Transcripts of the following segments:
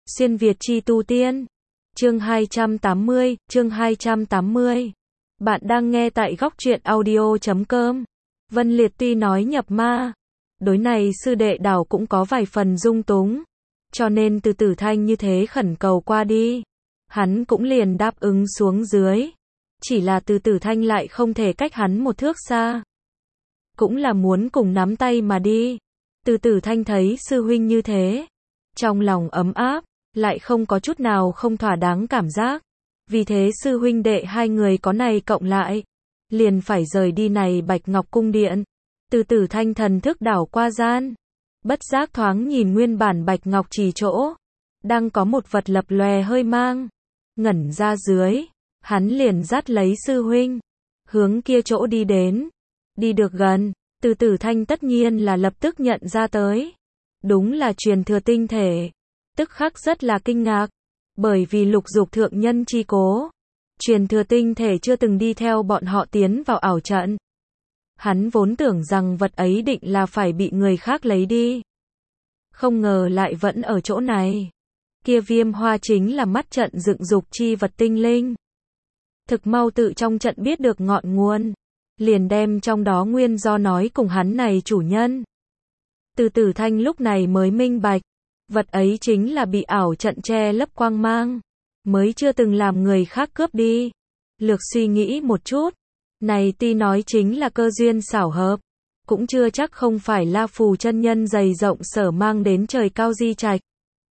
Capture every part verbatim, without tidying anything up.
Xuyên Việt chi tu tiên. Chương hai trăm tám mươi, chương hai trăm tám mươi. Bạn đang nghe tại góc truyện audio chấm com. Vân Liệt tuy nói nhập ma, đối này sư đệ đảo cũng có vài phần dung túng, cho nên từ Tử Thanh như thế khẩn cầu qua đi, hắn cũng liền đáp ứng xuống dưới. Chỉ là từ Tử Thanh lại không thể cách hắn một thước xa, cũng là muốn cùng nắm tay mà đi. Từ Tử Thanh thấy sư huynh như thế, trong lòng ấm áp, lại không có chút nào không thỏa đáng cảm giác. Vì thế sư huynh đệ hai người có này cộng lại, liền phải rời đi này Bạch Ngọc Cung Điện. Từ Tử Thanh thần thức đảo qua gian, bất giác thoáng nhìn nguyên bản Bạch Ngọc Trì chỗ, đang có một vật lập lòe hơi mang, ngẩn ra dưới, hắn liền dắt lấy sư huynh, hướng kia chỗ đi đến. Đi được gần, Từ Tử Thanh tất nhiên là lập tức nhận ra tới, đúng là truyền thừa tinh thể. Tức khắc rất là kinh ngạc, bởi vì lục dục thượng nhân chi cố, truyền thừa tinh thể chưa từng đi theo bọn họ tiến vào ảo trận. Hắn vốn tưởng rằng vật ấy định là phải bị người khác lấy đi, không ngờ lại vẫn ở chỗ này. Kia Viêm Hoa chính là mắt trận dựng dục chi vật tinh linh. Thực mau tự trong trận biết được ngọn nguồn, liền đem trong đó nguyên do nói cùng hắn này chủ nhân. Từ Tử Thanh lúc này mới minh bạch, vật ấy chính là bị ảo trận che lấp quang mang, mới chưa từng làm người khác cướp đi. Lược suy nghĩ một chút, này tuy nói chính là cơ duyên xảo hợp, cũng chưa chắc không phải La Phù chân nhân dày rộng sở mang đến trời cao di trạch,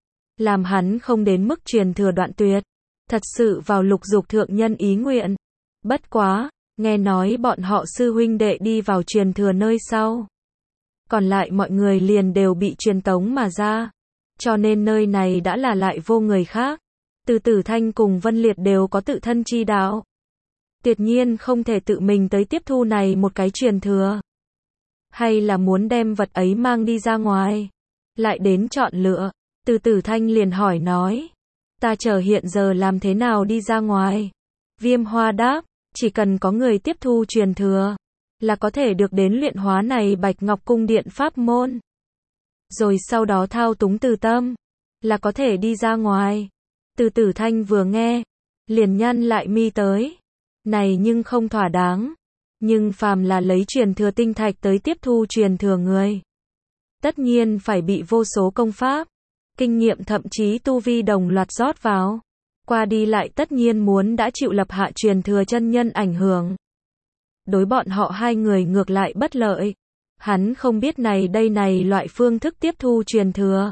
làm hắn không đến mức truyền thừa đoạn tuyệt, thật sự vào lục dục thượng nhân ý nguyện. Bất quá, nghe nói bọn họ sư huynh đệ đi vào truyền thừa nơi sau, còn lại mọi người liền đều bị truyền tống mà ra, cho nên nơi này đã là lại vô người khác. Từ Tử Thanh cùng Vân Liệt đều có tự thân chi đạo, tuyệt nhiên không thể tự mình tới tiếp thu này một cái truyền thừa, hay là muốn đem vật ấy mang đi ra ngoài, lại đến chọn lựa. Từ Tử Thanh liền hỏi nói, ta chờ hiện giờ làm thế nào đi ra ngoài? Viêm Hoa đáp, chỉ cần có người tiếp thu truyền thừa, là có thể được đến luyện hóa này Bạch Ngọc Cung Điện pháp môn, rồi sau đó thao túng từ tâm, là có thể đi ra ngoài. Từ Tử Thanh vừa nghe, liền nhăn lại mi tới, này nhưng không thỏa đáng, nhưng phàm là lấy truyền thừa tinh thạch tới tiếp thu truyền thừa người, tất nhiên phải bị vô số công pháp, kinh nghiệm thậm chí tu vi đồng loạt rót vào, qua đi lại tất nhiên muốn đã chịu lập hạ truyền thừa chân nhân ảnh hưởng. Đối bọn họ hai người ngược lại bất lợi. Hắn không biết này đây này loại phương thức tiếp thu truyền thừa,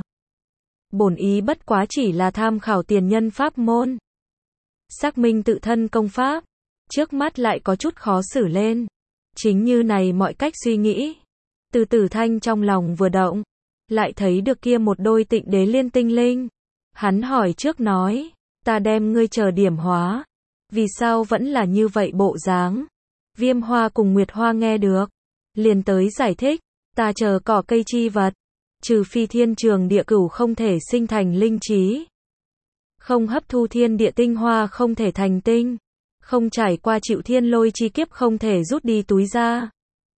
bổn ý bất quá chỉ là tham khảo tiền nhân pháp môn, xác minh tự thân công pháp, trước mắt lại có chút khó xử lên. Chính như này mọi cách suy nghĩ, Từ Tử Thanh trong lòng vừa động, lại thấy được kia một đôi Tịnh Đế Liên tinh linh. Hắn hỏi trước nói, ta đem ngươi chờ điểm hóa, vì sao vẫn là như vậy bộ dáng? Viêm Hoa cùng Nguyệt Hoa nghe được, liền tới giải thích, ta chờ cỏ cây chi vật, trừ phi thiên trường địa cửu không thể sinh thành linh trí, không hấp thu thiên địa tinh hoa không thể thành tinh, không trải qua chịu thiên lôi chi kiếp không thể rút đi túi ra,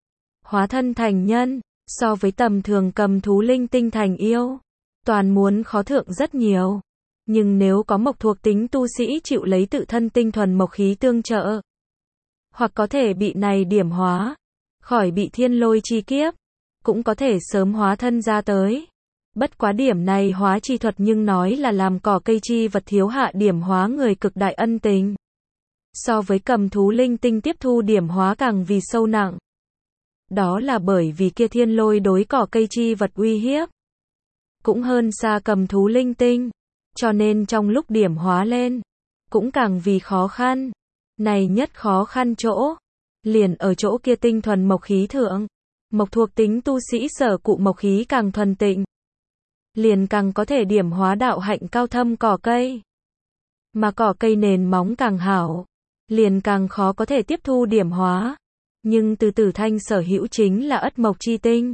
hóa thân thành nhân, so với tầm thường cầm thú linh tinh thành yêu, toàn muốn khó thượng rất nhiều. Nhưng nếu có mộc thuộc tính tu sĩ chịu lấy tự thân tinh thuần mộc khí tương trợ, hoặc có thể bị này điểm hóa, khỏi bị thiên lôi chi kiếp, cũng có thể sớm hóa thân ra tới. Bất quá điểm này hóa chi thuật nhưng nói là làm cỏ cây chi vật thiếu hạ điểm hóa người cực đại ân tình, so với cầm thú linh tinh tiếp thu điểm hóa càng vì sâu nặng. Đó là bởi vì kia thiên lôi đối cỏ cây chi vật uy hiếp cũng hơn xa cầm thú linh tinh, cho nên trong lúc điểm hóa lên cũng càng vì khó khăn. Này nhất khó khăn chỗ, liền ở chỗ kia tinh thuần mộc khí thượng. Mộc thuộc tính tu sĩ sở cụ mộc khí càng thuần tịnh, liền càng có thể điểm hóa đạo hạnh cao thâm cỏ cây. Mà cỏ cây nền móng càng hảo, liền càng khó có thể tiếp thu điểm hóa. Nhưng Từ Tử Thanh sở hữu chính là ất mộc chi tinh,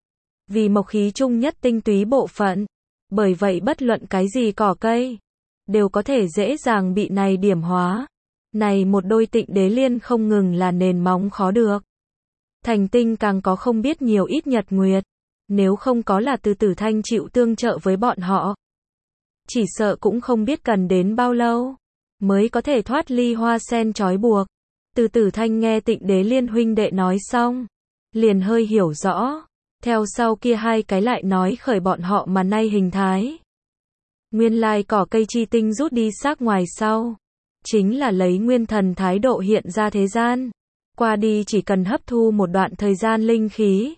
vì mộc khí chung nhất tinh túy bộ phận, bởi vậy bất luận cái gì cỏ cây, đều có thể dễ dàng bị này điểm hóa. Này một đôi Tịnh Đế Liên không ngừng là nền móng khó được, thành tinh càng có không biết nhiều ít nhật nguyệt, nếu không có là Từ Tử Thanh chịu tương trợ với bọn họ, chỉ sợ cũng không biết cần đến bao lâu, mới có thể thoát ly hoa sen trói buộc. Từ Tử Thanh nghe Tịnh Đế Liên huynh đệ nói xong, liền hơi hiểu rõ, theo sau kia hai cái lại nói khởi bọn họ mà nay hình thái. Nguyên lai cỏ cây chi tinh rút đi xác ngoài sau, chính là lấy nguyên thần thái độ hiện ra thế gian, qua đi chỉ cần hấp thu một đoạn thời gian linh khí,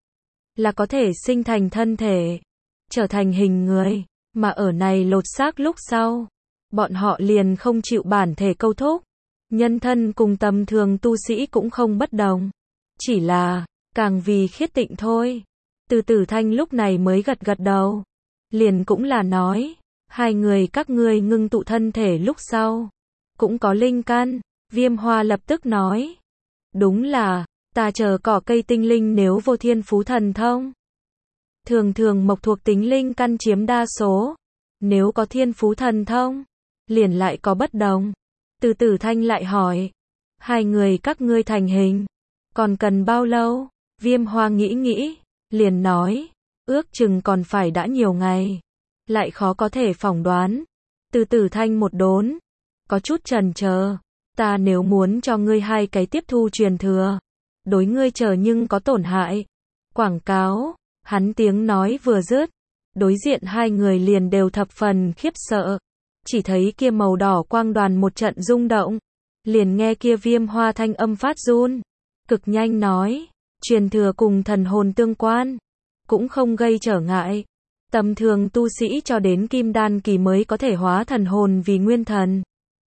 là có thể sinh thành thân thể, trở thành hình người, mà ở này lột xác lúc sau, bọn họ liền không chịu bản thể câu thúc, nhân thân cùng tầm thường tu sĩ cũng không bất đồng, chỉ là, càng vì khiết tịnh thôi. Từ Tử Thanh lúc này mới gật gật đầu, liền cũng là nói, hai người các ngươi ngưng tụ thân thể lúc sau, cũng có linh căn. Viêm Hoa lập tức nói, đúng là, ta chờ cỏ cây tinh linh nếu vô thiên phú thần thông. Thường thường mộc thuộc tính linh căn chiếm đa số, nếu có thiên phú thần thông, liền lại có bất đồng. Từ Tử Thanh lại hỏi, hai người các ngươi thành hình, còn cần bao lâu? Viêm Hoa nghĩ nghĩ, liền nói, ước chừng còn phải đã nhiều ngày, lại khó có thể phỏng đoán. Từ Tử Thanh một đốn, có chút chần chờ, ta nếu muốn cho ngươi hai cái tiếp thu truyền thừa, đối ngươi chờ nhưng có tổn hại. Quảng cáo, hắn tiếng nói vừa dứt, đối diện hai người liền đều thập phần khiếp sợ, chỉ thấy kia màu đỏ quang đoàn một trận rung động, liền nghe kia Viêm Hoa thanh âm phát run, cực nhanh nói, truyền thừa cùng thần hồn tương quan, cũng không gây trở ngại. Tầm thường tu sĩ cho đến kim đan kỳ mới có thể hóa thần hồn vì nguyên thần.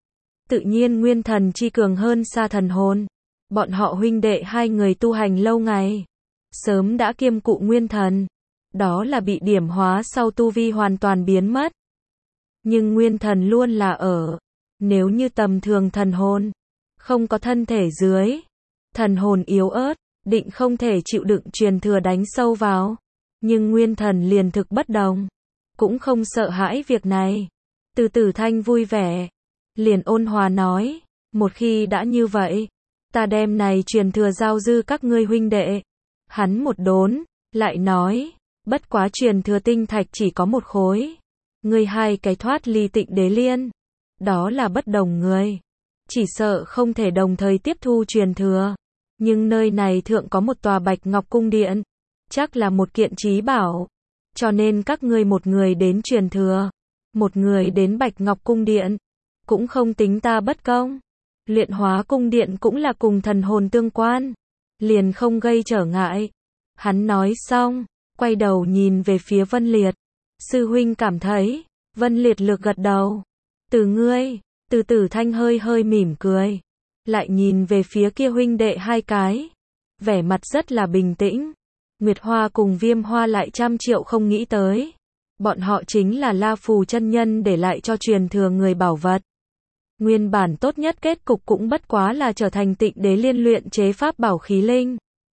Tự nhiên nguyên thần chi cường hơn xa thần hồn. Bọn họ huynh đệ hai người tu hành lâu ngày, sớm đã kiêm cụ nguyên thần. Đó là bị điểm hóa sau tu vi hoàn toàn biến mất. Nhưng nguyên thần luôn là ở. Nếu như tầm thường thần hồn, không có thân thể dưới, thần hồn yếu ớt, định không thể chịu đựng truyền thừa đánh sâu vào. Nhưng nguyên thần liền thực bất đồng, cũng không sợ hãi việc này. Từ Tử Thanh vui vẻ, liền ôn hòa nói, một khi đã như vậy, ta đem này truyền thừa giao dư các ngươi huynh đệ. Hắn một đốn, lại nói, bất quá truyền thừa tinh thạch chỉ có một khối, ngươi hai cái thoát ly Tịnh Đế Liên, đó là bất đồng người, chỉ sợ không thể đồng thời tiếp thu truyền thừa. Nhưng nơi này thượng có một tòa Bạch Ngọc Cung Điện, chắc là một kiện trí bảo, cho nên các ngươi một người đến truyền thừa, một người đến Bạch Ngọc Cung Điện, cũng không tính ta bất công. Luyện Hóa Cung Điện cũng là cùng thần hồn tương quan, liền không gây trở ngại. Hắn nói xong, quay đầu nhìn về phía Vân Liệt. Sư huynh cảm thấy, Vân Liệt lược gật đầu. Từ ngươi, Từ Tử Thanh hơi hơi mỉm cười, lại nhìn về phía kia huynh đệ hai cái, vẻ mặt rất là bình tĩnh. Nguyệt Hoa cùng Viêm Hoa lại trăm triệu không nghĩ tới, bọn họ chính là La Phù chân nhân để lại cho truyền thừa người bảo vật. Nguyên bản tốt nhất kết cục cũng bất quá là trở thành Tịnh Đế Liên luyện chế pháp bảo khí linh.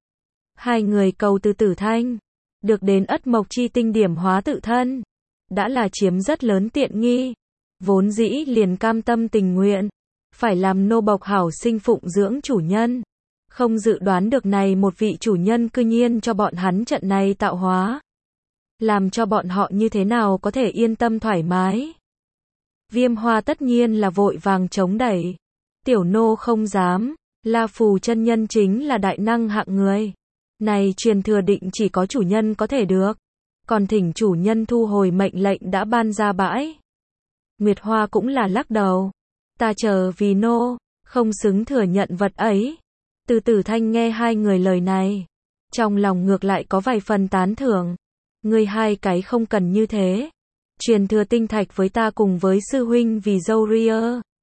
Hai người cầu Từ Tử Thanh, được đến ất mộc chi tinh điểm hóa tự thân, đã là chiếm rất lớn tiện nghi, vốn dĩ liền cam tâm tình nguyện, phải làm nô bộc hảo sinh phụng dưỡng chủ nhân. Không dự đoán được này một vị chủ nhân cư nhiên cho bọn hắn trận này tạo hóa, làm cho bọn họ như thế nào có thể yên tâm thoải mái. Viêm Hoa tất nhiên là vội vàng chống đẩy, tiểu nô không dám, La Phù chân nhân chính là đại năng hạng người, này truyền thừa định chỉ có chủ nhân có thể được, còn thỉnh chủ nhân thu hồi mệnh lệnh đã ban ra bãi. Nguyệt Hoa cũng là lắc đầu, ta chờ vì nô, không xứng thừa nhận vật ấy. Từ Tử Thanh nghe hai người lời này, trong lòng ngược lại có vài phần tán thưởng. Ngươi hai cái không cần như thế. Truyền thừa tinh thạch với ta cùng với sư huynh vì dâu ria,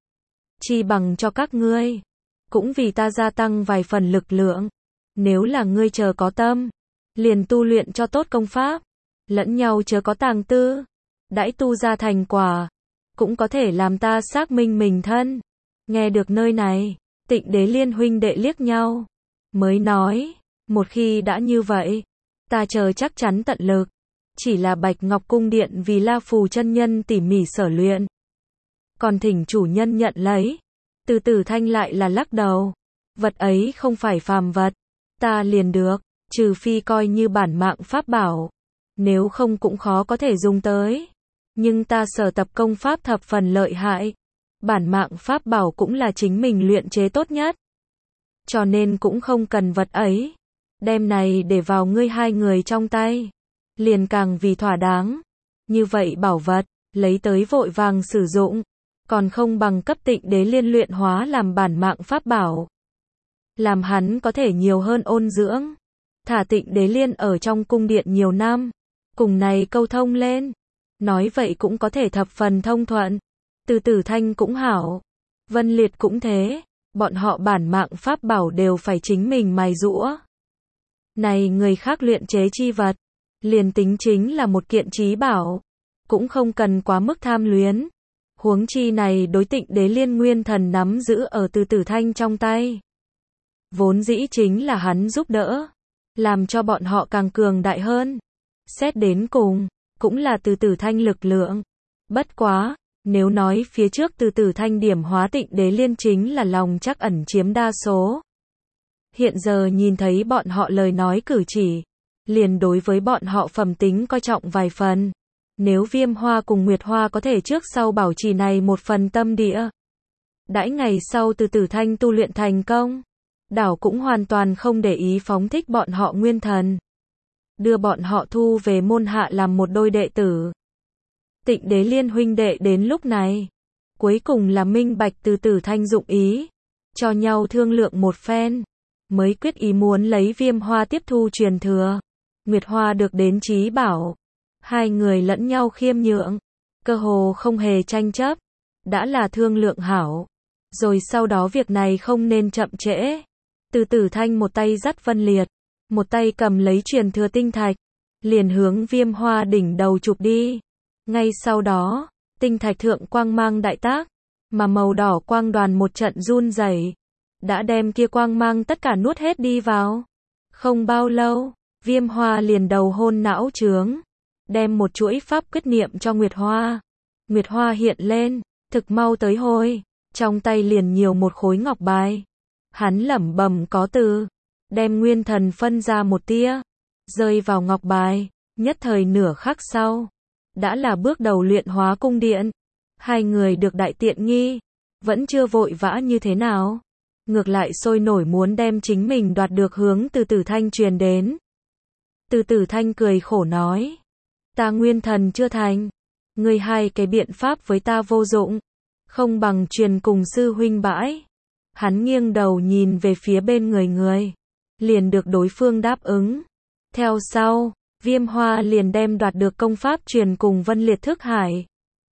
chi bằng cho các ngươi, cũng vì ta gia tăng vài phần lực lượng. Nếu là ngươi chờ có tâm, liền tu luyện cho tốt công pháp, lẫn nhau chớ có tàng tư, đãi tu ra thành quả, cũng có thể làm ta xác minh mình thân. Nghe được nơi này, Tịnh Đế Liên huynh đệ liếc nhau, mới nói, một khi đã như vậy, ta chờ chắc chắn tận lực. Chỉ là Bạch Ngọc Cung Điện vì La Phù chân nhân tỉ mỉ sở luyện, còn thỉnh chủ nhân nhận lấy. Từ Tử Thanh lại là lắc đầu, vật ấy không phải phàm vật, ta liền được, trừ phi coi như bản mạng pháp bảo, nếu không cũng khó có thể dùng tới. Nhưng ta sở tập công pháp thập phần lợi hại. Bản mạng pháp bảo cũng là chính mình luyện chế tốt nhất. Cho nên cũng không cần vật ấy. Đem này để vào ngươi hai người trong tay. Liền càng vì thỏa đáng. Như vậy bảo vật, lấy tới vội vàng sử dụng. Còn không bằng cấp Tịnh Đế Liên luyện hóa làm bản mạng pháp bảo. Làm hắn có thể nhiều hơn ôn dưỡng. Thả Tịnh Đế Liên ở trong cung điện nhiều năm. Cùng này câu thông lên. Nói vậy cũng có thể thập phần thông thuận. Từ Tử Thanh cũng hảo. Vân Liệt cũng thế. Bọn họ bản mạng pháp bảo đều phải chính mình mài giũa. Này người khác luyện chế chi vật. Liền tính chính là một kiện trí bảo. Cũng không cần quá mức tham luyến. Huống chi này đối Tịnh Đế Liên nguyên thần nắm giữ ở Từ Tử Thanh trong tay. Vốn dĩ chính là hắn giúp đỡ. Làm cho bọn họ càng cường đại hơn. Xét đến cùng, cũng là Từ Tử Thanh lực lượng. Bất quá, nếu nói phía trước Từ Tử Thanh điểm hóa Tịnh Đế Liên chính là lòng chắc ẩn chiếm đa số. Hiện giờ nhìn thấy bọn họ lời nói cử chỉ. Liền đối với bọn họ phẩm tính coi trọng vài phần. Nếu Viêm Hoa cùng Nguyệt Hoa có thể trước sau bảo trì này một phần tâm địa. Đãi ngày sau Từ Tử Thanh tu luyện thành công. Đảo cũng hoàn toàn không để ý phóng thích bọn họ nguyên thần. Đưa bọn họ thu về môn hạ làm một đôi đệ tử. Tịnh Đế Liên huynh đệ đến lúc này. Cuối cùng là minh bạch Từ Tử Thanh dụng ý. Cho nhau thương lượng một phen. Mới quyết ý muốn lấy Viêm Hoa tiếp thu truyền thừa. Nguyệt Hoa được đến trí bảo. Hai người lẫn nhau khiêm nhượng. Cơ hồ không hề tranh chấp. Đã là thương lượng hảo. Rồi sau đó việc này không nên chậm trễ. Từ Tử Thanh một tay dắt Vân Liệt. Một tay cầm lấy truyền thừa tinh thạch. Liền hướng Viêm Hoa đỉnh đầu chụp đi. Ngay sau đó, tinh thạch thượng quang mang đại tác. Mà màu đỏ quang đoàn một trận run rẩy, đã đem kia quang mang tất cả nuốt hết đi vào. Không bao lâu, Viêm Hoa liền đầu hôn não trướng. Đem một chuỗi pháp quyết niệm cho Nguyệt Hoa. Nguyệt Hoa hiện lên, thực mau tới hồi. Trong tay liền nhiều một khối ngọc bài. Hắn lẩm bẩm có từ. Đem nguyên thần phân ra một tia. Rơi vào ngọc bài. Nhất thời nửa khắc sau. Đã là bước đầu luyện hóa cung điện. Hai người được đại tiện nghi. Vẫn chưa vội vã như thế nào. Ngược lại sôi nổi muốn đem chính mình đoạt được hướng Từ Tử Thanh truyền đến. Từ Tử Thanh cười khổ nói. Ta nguyên thần chưa thành. Ngươi hai cái biện pháp với ta vô dụng. Không bằng truyền cùng sư huynh bãi. Hắn nghiêng đầu nhìn về phía bên người người. Liền được đối phương đáp ứng. Theo sau, Viêm Hoa liền đem đoạt được công pháp truyền cùng Vân Liệt thức hải.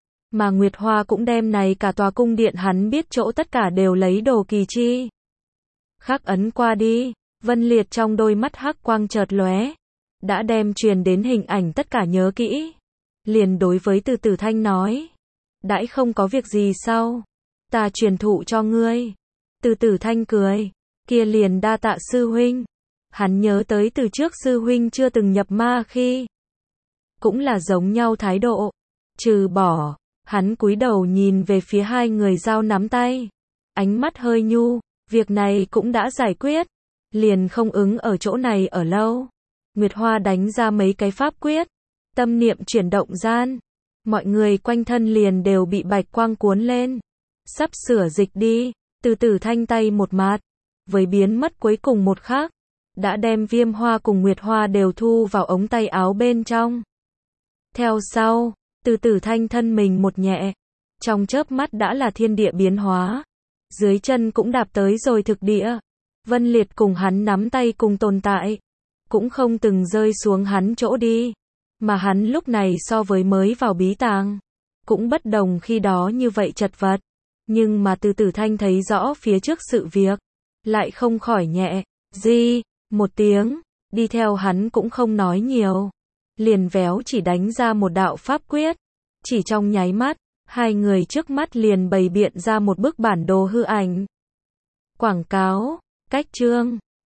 Mà Nguyệt Hoa cũng đem này cả tòa cung điện hắn biết chỗ tất cả đều lấy đồ kỳ chi. Khắc ấn qua đi, Vân Liệt trong đôi mắt hắc quang chợt lóe. Đã đem truyền đến hình ảnh tất cả nhớ kỹ. Liền đối với Từ Tử Thanh nói. Đãi không có việc gì sao? Ta truyền thụ cho ngươi. Từ Tử Thanh cười. Kia liền đa tạ sư huynh. Hắn nhớ tới từ trước sư huynh chưa từng nhập ma khi. Cũng là giống nhau thái độ. Trừ bỏ, hắn cúi đầu nhìn về phía hai người giao nắm tay. Ánh mắt hơi nhu, việc này cũng đã giải quyết. Liền không ứng ở chỗ này ở lâu. Nguyệt Hoa đánh ra mấy cái pháp quyết. Tâm niệm chuyển động gian. Mọi người quanh thân liền đều bị bạch quang cuốn lên. Sắp sửa dịch đi. Từ Tử Thanh tay một mạt. Với biến mất cuối cùng một khắc. Đã đem Viêm Hoa cùng Nguyệt Hoa đều thu vào ống tay áo bên trong. Theo sau, Từ Tử Thanh thân mình một nhẹ. Trong chớp mắt đã là thiên địa biến hóa. Dưới chân cũng đạp tới rồi thực địa. Vân Liệt cùng hắn nắm tay cùng tồn tại. Cũng không từng rơi xuống hắn chỗ đi. Mà hắn lúc này so với mới vào bí tàng. Cũng bất đồng khi đó như vậy chật vật. Nhưng mà Từ Tử Thanh thấy rõ phía trước sự việc. Lại không khỏi nhẹ. Di, một tiếng. Đi theo hắn cũng không nói nhiều. Liền véo chỉ đánh ra một đạo pháp quyết. Chỉ trong nháy mắt. Hai người trước mắt liền bày biện ra một bức bản đồ hư ảnh. Quảng cáo. Cách chương.